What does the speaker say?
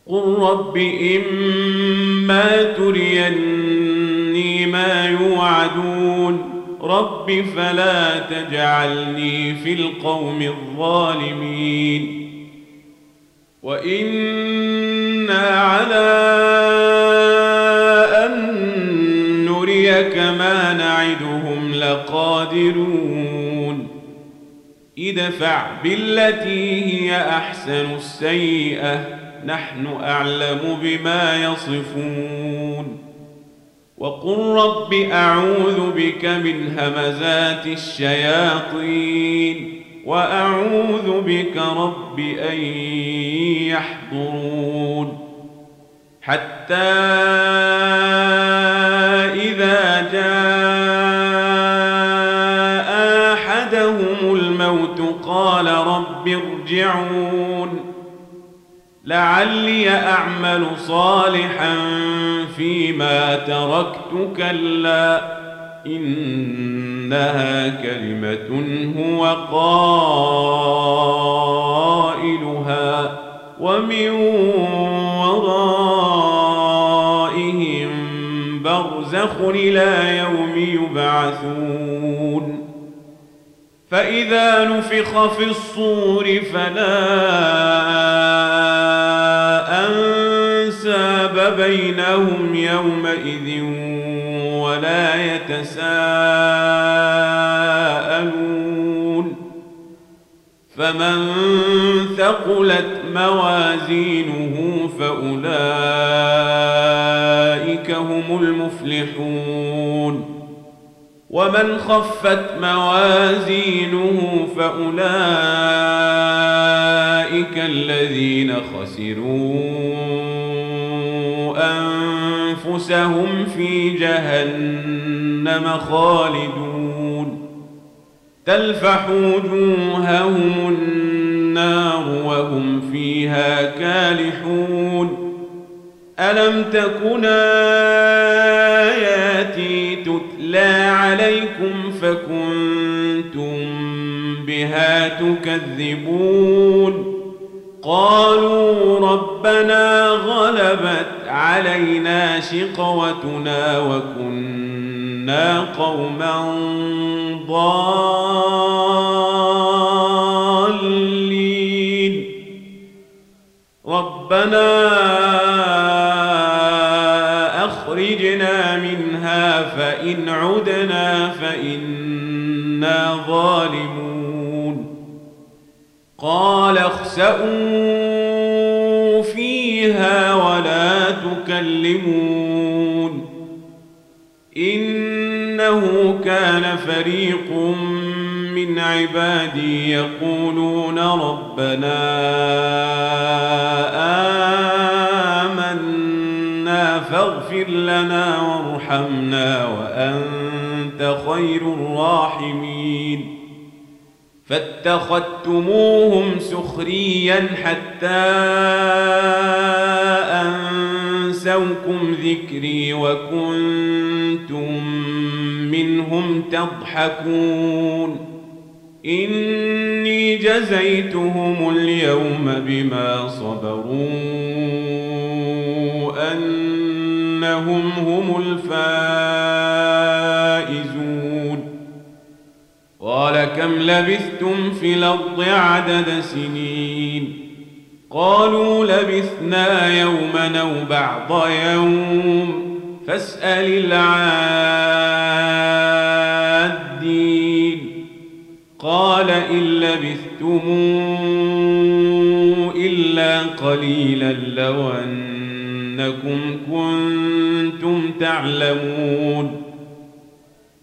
قل رب إما تريني ما يوعدون رب فلا تجعلني في القوم الظالمين وإنا على أن نريك ما نعدهم لقادرون ادفع بالتي هي أحسن السيئة نحن أعلم بما يصفون وقل رب أعوذ بك من همزات الشياطين وأعوذ بك رب أن يحضرون حتى إذا جاء أحدهم الموت قال رب ارجعون لعلي أعمل صالحا فيما تركت كلا إنها كلمة هو قائلها ومن ورائهم برزخ إلى يوم يبعثون فإذا نفخ في الصور فلا أنساب بينهم يومئذ ولا يتساءلون فمن ثقلت موازينه فأولئك هم المفلحون ومن خفت موازينه فأولئك الذين خسروا أنفسهم في جهنم خالدون تلفح وجوههم النار وهم فيها كالحون ألم تكن آياتي تتلى عليكم فكنتم بها تكذبون قالوا ربنا غلبت علينا شقوتنا وكنا قوما ضالين ربنا أخرجنا منها فإن عدنا فإنا ظالمون قال اخسئوا فيها ولا تكلمون إنه كان فريق من عبادي يقولون ربنا آمنا فاغفر لنا وارحمنا وأنت خير الراحمين فاتخذتموهم سخريا حتى أنسوكم ذكري وكنتم منهم تضحكون إني جزيتهم اليوم بما صبروا أنهم هم الفائزون قال كم لبثتم في الأرض عدد سنين قالوا لبثنا يوما أو بعض يوم فاسأل العادين قال إن لبثتم إلا قليلا لو أنكم كنتم تعلمون